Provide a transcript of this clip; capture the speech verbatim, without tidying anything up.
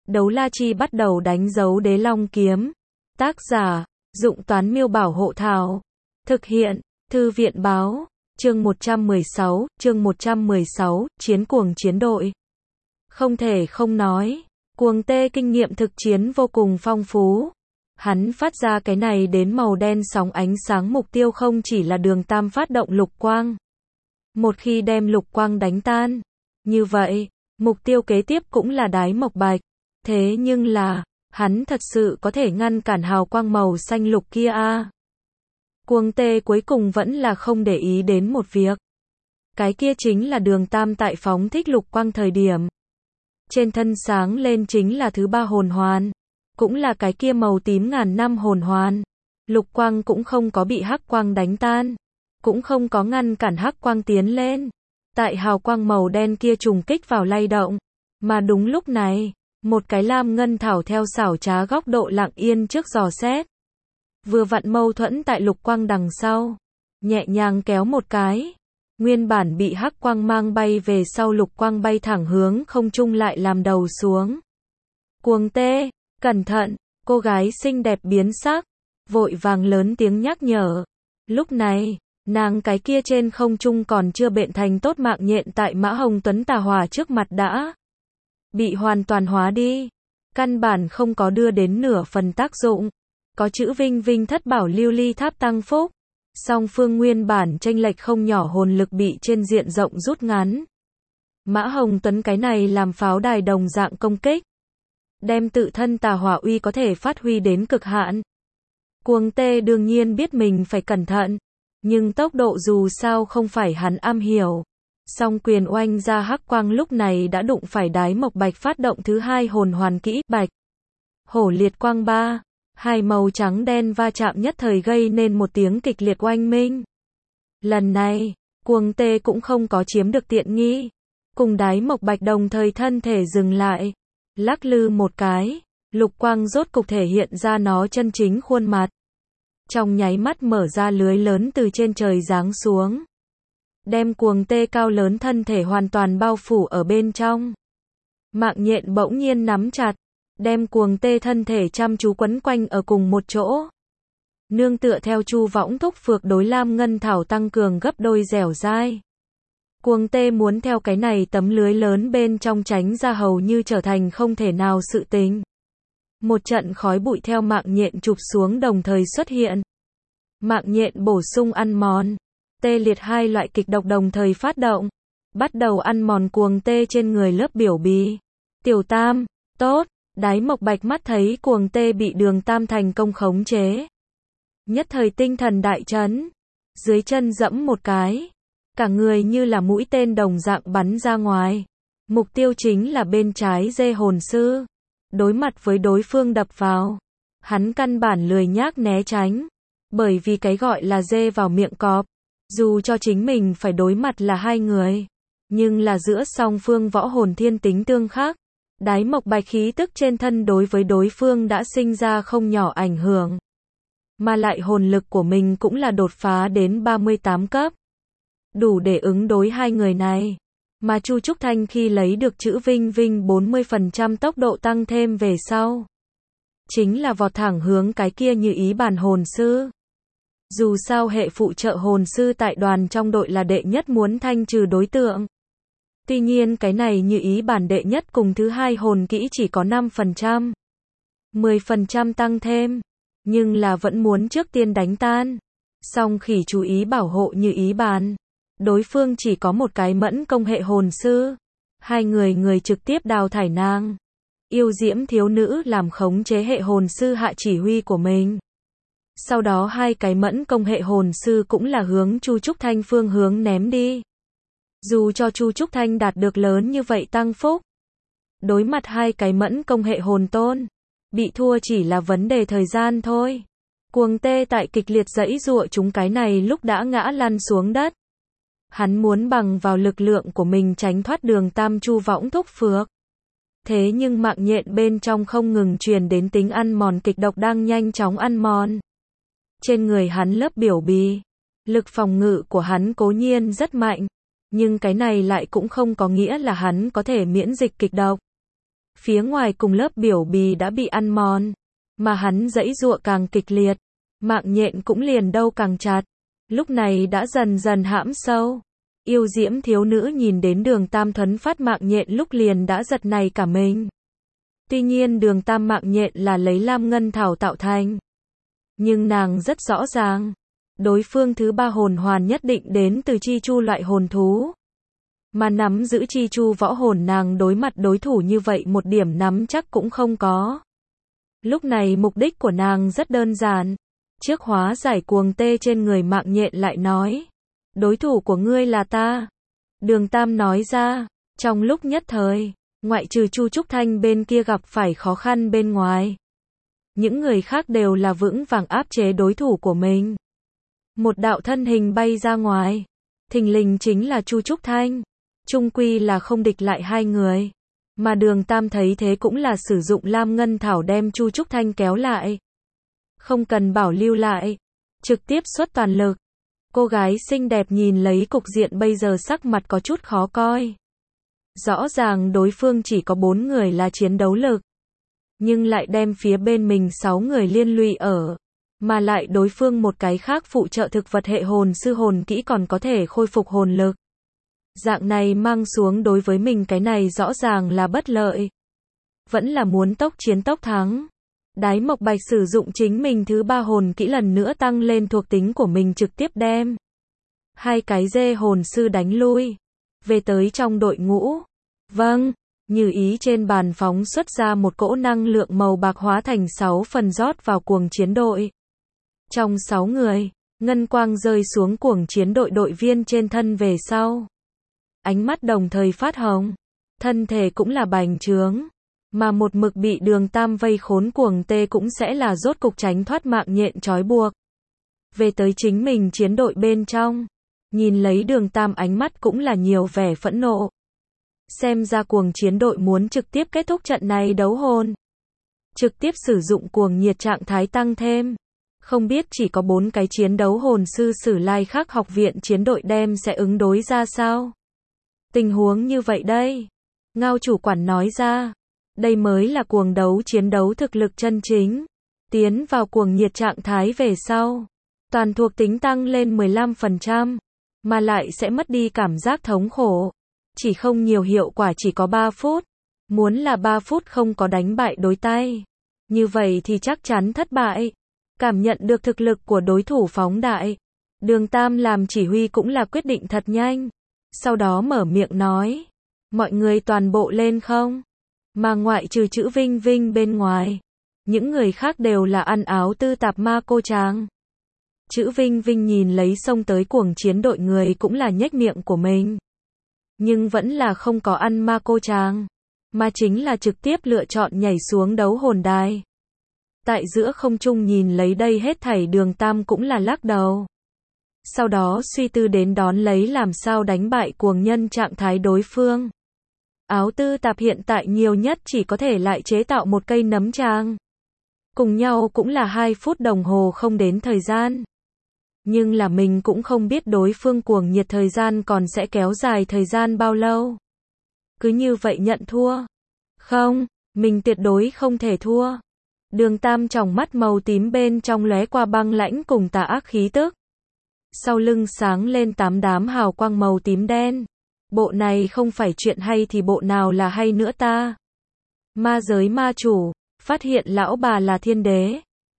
Đấu la chi bắt đầu đánh dấu đế long kiếm. Tác giả, Dụng Toán Miêu Bảo Hộ Thảo. Thực hiện, Thư viện Báo. Chương một trăm mười sáu, chương một trăm mười sáu, Chiến cuồng chiến đội. Không thể không nói, Cuồng Tê kinh nghiệm thực chiến vô cùng phong phú. Hắn phát ra cái này đến màu đen sóng ánh sáng mục tiêu không chỉ là đường tam phát động lục quang. Một khi đem lục quang đánh tan, như vậy, mục tiêu kế tiếp cũng là Đái Mộc Bạch. Thế nhưng là, hắn thật sự có thể ngăn cản hào quang màu xanh lục kia à? Cuồng Tê cuối cùng vẫn là không để ý đến một việc. Cái kia chính là đường tam tại phóng thích lục quang thời điểm. Trên thân sáng lên chính là thứ ba hồn hoàn. Cũng là cái kia màu tím ngàn năm hồn hoàn. Lục quang cũng không có bị hắc quang đánh tan. Cũng không có ngăn cản hắc quang tiến lên. Tại hào quang màu đen kia trùng kích vào lay động. Mà đúng lúc này, một cái lam ngân thảo theo xảo trá góc độ lặng yên trước dò xét. Vừa vặn mâu thuẫn tại lục quang đằng sau. Nhẹ nhàng kéo một cái. Nguyên bản bị hắc quang mang bay về sau lục quang bay thẳng hướng không trung lại làm đầu xuống. Cuồng Tê, cẩn thận, cô gái xinh đẹp biến sắc. Vội vàng lớn tiếng nhắc nhở. Lúc này, nàng cái kia trên không trung còn chưa bện thành tốt mạng nhện tại Mã Hồng Tuấn tà hỏa trước mặt đã bị hoàn toàn hóa đi. Căn bản không có đưa đến nửa phần tác dụng. Có chữ vinh vinh thất bảo lưu ly tháp tăng phúc. Song phương nguyên bản chênh lệch không nhỏ hồn lực bị trên diện rộng rút ngắn. Mã Hồng Tuấn cái này làm pháo đài đồng dạng công kích. Đem tự thân tà hỏa uy có thể phát huy đến cực hạn. Cuồng Tê đương nhiên biết mình phải cẩn thận. Nhưng tốc độ dù sao không phải hắn am hiểu. Song quyền oanh ra hắc quang lúc này đã đụng phải Đái Mộc Bạch phát động thứ hai hồn hoàn kỹ bạch. Hổ liệt quang ba. Hai màu trắng đen va chạm nhất thời gây nên một tiếng kịch liệt oanh minh. Lần này, Cuồng Tê cũng không có chiếm được tiện nghi. Cùng Đái Mộc Bạch đồng thời thân thể dừng lại. Lắc lư một cái, lục quang rốt cục thể hiện ra nó chân chính khuôn mặt. Trong nháy mắt mở ra lưới lớn từ trên trời giáng xuống. Đem Cuồng Tê cao lớn thân thể hoàn toàn bao phủ ở bên trong. Mạng nhện bỗng nhiên nắm chặt. Đem Cuồng Tê thân thể chăm chú quấn quanh ở cùng một chỗ. Nương tựa theo Chu Võng thúc phược đối lam ngân thảo tăng cường gấp đôi dẻo dai. Cuồng Tê muốn theo cái này tấm lưới lớn bên trong tránh ra hầu như trở thành không thể nào sự tình. Một trận khói bụi theo mạng nhện chụp xuống đồng thời xuất hiện. Mạng nhện bổ sung ăn mòn. Tê liệt hai loại kịch độc đồng thời phát động. Bắt đầu ăn mòn Cuồng Tê trên người lớp biểu bì. Tiểu Tam, tốt. Đái Mộc Bạch mắt thấy Cuồng Tê bị đường tam thành công khống chế. Nhất thời tinh thần đại chấn. Dưới chân dẫm một cái. Cả người như là mũi tên đồng dạng bắn ra ngoài. Mục tiêu chính là bên trái dê hồn sư. Đối mặt với đối phương đập vào. Hắn căn bản lười nhác né tránh. Bởi vì cái gọi là dê vào miệng cọp. Dù cho chính mình phải đối mặt là hai người. Nhưng là giữa song phương võ hồn thiên tính tương khắc. Đái Mộc Bạch khí tức trên thân đối với đối phương đã sinh ra không nhỏ ảnh hưởng. Mà lại hồn lực của mình cũng là đột phá đến ba mươi tám cấp. Đủ để ứng đối hai người này. Mà Chu Trúc Thanh khi lấy được chữ vinh vinh bốn mươi phần trăm tốc độ tăng thêm về sau. Chính là vọt thẳng hướng cái kia Như Ý bản hồn sư. Dù sao hệ phụ trợ hồn sư tại đoàn trong đội là đệ nhất muốn thanh trừ đối tượng. Tuy nhiên cái này Như Ý bản đệ nhất cùng thứ hai hồn kỹ chỉ có năm phần trăm. mười phần trăm tăng thêm. Nhưng là vẫn muốn trước tiên đánh tan. Song Khỉ chú ý bảo hộ Như Ý bản. Đối phương chỉ có một cái mẫn công hệ hồn sư. Hai người người trực tiếp đào thải nàng. Yêu diễm thiếu nữ làm khống chế hệ hồn sư hạ chỉ huy của mình. Sau đó hai cái mẫn công hệ hồn sư cũng là hướng Chu Trúc Thanh phương hướng ném đi. Dù cho Chu Trúc Thanh đạt được lớn như vậy tăng phúc. Đối mặt hai cái mẫn công hệ hồn tôn. Bị thua chỉ là vấn đề thời gian thôi. Cuồng Tê tại kịch liệt giãy giụa chúng cái này lúc đã ngã lăn xuống đất. Hắn muốn bằng vào lực lượng của mình tránh thoát đường tam Chu Võng thúc phược. Thế nhưng mạng nhện bên trong không ngừng truyền đến tính ăn mòn kịch độc đang nhanh chóng ăn mòn. Trên người hắn lớp biểu bì. Lực phòng ngự của hắn cố nhiên rất mạnh. Nhưng cái này lại cũng không có nghĩa là hắn có thể miễn dịch kịch độc. Phía ngoài cùng lớp biểu bì đã bị ăn mòn, mà hắn giãy giụa càng kịch liệt, mạng nhện cũng liền đâu càng chặt, lúc này đã dần dần hãm sâu. Yêu diễm thiếu nữ nhìn đến Đường Tam thuấn phát mạng nhện lúc liền đã giật nảy cả mình. Tuy nhiên Đường Tam mạng nhện là lấy lam ngân thảo tạo thành, nhưng nàng rất rõ ràng, đối phương thứ ba hồn hoàn nhất định đến từ chi chu loại hồn thú. Mà nắm giữ chi chu võ hồn nàng đối mặt đối thủ như vậy một điểm nắm chắc cũng không có. Lúc này mục đích của nàng rất đơn giản. Trước hóa giải cuồng tê trên người mạng nhện lại nói. Đối thủ của ngươi là ta. Đường Tam nói ra. Trong lúc nhất thời, ngoại trừ Chu Trúc Thanh bên kia gặp phải khó khăn bên ngoài, những người khác đều là vững vàng áp chế đối thủ của mình. Một đạo thân hình bay ra ngoài. Thình lình chính là Chu Trúc Thanh. Chung quy là không địch lại hai người. Mà Đường Tam thấy thế cũng là sử dụng lam ngân thảo đem Chu Trúc Thanh kéo lại. Không cần bảo lưu lại. Trực tiếp xuất toàn lực. Cô gái xinh đẹp nhìn lấy cục diện bây giờ sắc mặt có chút khó coi. Rõ ràng đối phương chỉ có bốn người là chiến đấu lực, nhưng lại đem phía bên mình sáu người liên lụy ở. Mà lại đối phương một cái khác phụ trợ thực vật hệ hồn sư hồn kỹ còn có thể khôi phục hồn lực. Dạng này mang xuống đối với mình cái này rõ ràng là bất lợi. Vẫn là muốn tốc chiến tốc thắng. Đái Mộc Bạch sử dụng chính mình thứ ba hồn kỹ lần nữa tăng lên thuộc tính của mình trực tiếp đem hai cái dê hồn sư đánh lui. Về tới trong đội ngũ. Vâng, như ý trên bàn phóng xuất ra một cỗ năng lượng màu bạc hóa thành sáu phần rót vào cuồng chiến đội. Trong sáu người, ngân quang rơi xuống cuồng chiến đội đội viên trên thân về sau. Ánh mắt đồng thời phát hồng, thân thể cũng là bành trướng, mà một mực bị Đường Tam vây khốn cuồng tê cũng sẽ là rốt cục tránh thoát mạng nhện trói buộc. Về tới chính mình chiến đội bên trong, nhìn lấy Đường Tam ánh mắt cũng là nhiều vẻ phẫn nộ. Xem ra cuồng chiến đội muốn trực tiếp kết thúc trận này đấu hồn. Trực tiếp sử dụng cuồng nhiệt trạng thái tăng thêm. Không biết chỉ có bốn cái chiến đấu hồn sư Sử Lai Khắc học viện chiến đội đem sẽ ứng đối ra sao? Tình huống như vậy đây. Ngao chủ quản nói ra. Đây mới là cuồng đấu chiến đấu thực lực chân chính. Tiến vào cuồng nhiệt trạng thái về sau. Toàn thuộc tính tăng lên mười lăm phần trăm. Mà lại sẽ mất đi cảm giác thống khổ. Chỉ không nhiều hiệu quả chỉ có ba phút. Muốn là ba phút không có đánh bại đối tay. Như vậy thì chắc chắn thất bại. Cảm nhận được thực lực của đối thủ phóng đại. Đường Tam làm chỉ huy cũng là quyết định thật nhanh. Sau đó mở miệng nói. Mọi người toàn bộ lên không? Mà ngoại trừ chữ Vinh Vinh bên ngoài. Những người khác đều là ăn áo tư tạp ma cô tráng. Chữ Vinh Vinh nhìn lấy xông tới cuồng chiến đội người cũng là nhếch miệng của mình. Nhưng vẫn là không có ăn ma cô tráng. Mà chính là trực tiếp lựa chọn nhảy xuống đấu hồn đài. Tại giữa không trung nhìn lấy đây hết thảy Đường Tam cũng là lắc đầu. Sau đó suy tư đến đón lấy làm sao đánh bại cuồng nhân trạng thái đối phương. Áo tư tạp hiện tại nhiều nhất chỉ có thể lại chế tạo một cây nấm trang. Cùng nhau cũng là hai phút đồng hồ không đến thời gian. Nhưng là mình cũng không biết đối phương cuồng nhiệt thời gian còn sẽ kéo dài thời gian bao lâu. Cứ như vậy nhận thua. Không, mình tuyệt đối không thể thua. Đường Tam tròng mắt màu tím bên trong lóe qua băng lãnh cùng tà ác khí tức. Sau lưng sáng lên tám đám hào quang màu tím đen. Bộ này không phải chuyện hay thì bộ nào là hay nữa ta. Ma giới ma chủ, phát hiện lão bà là thiên đế.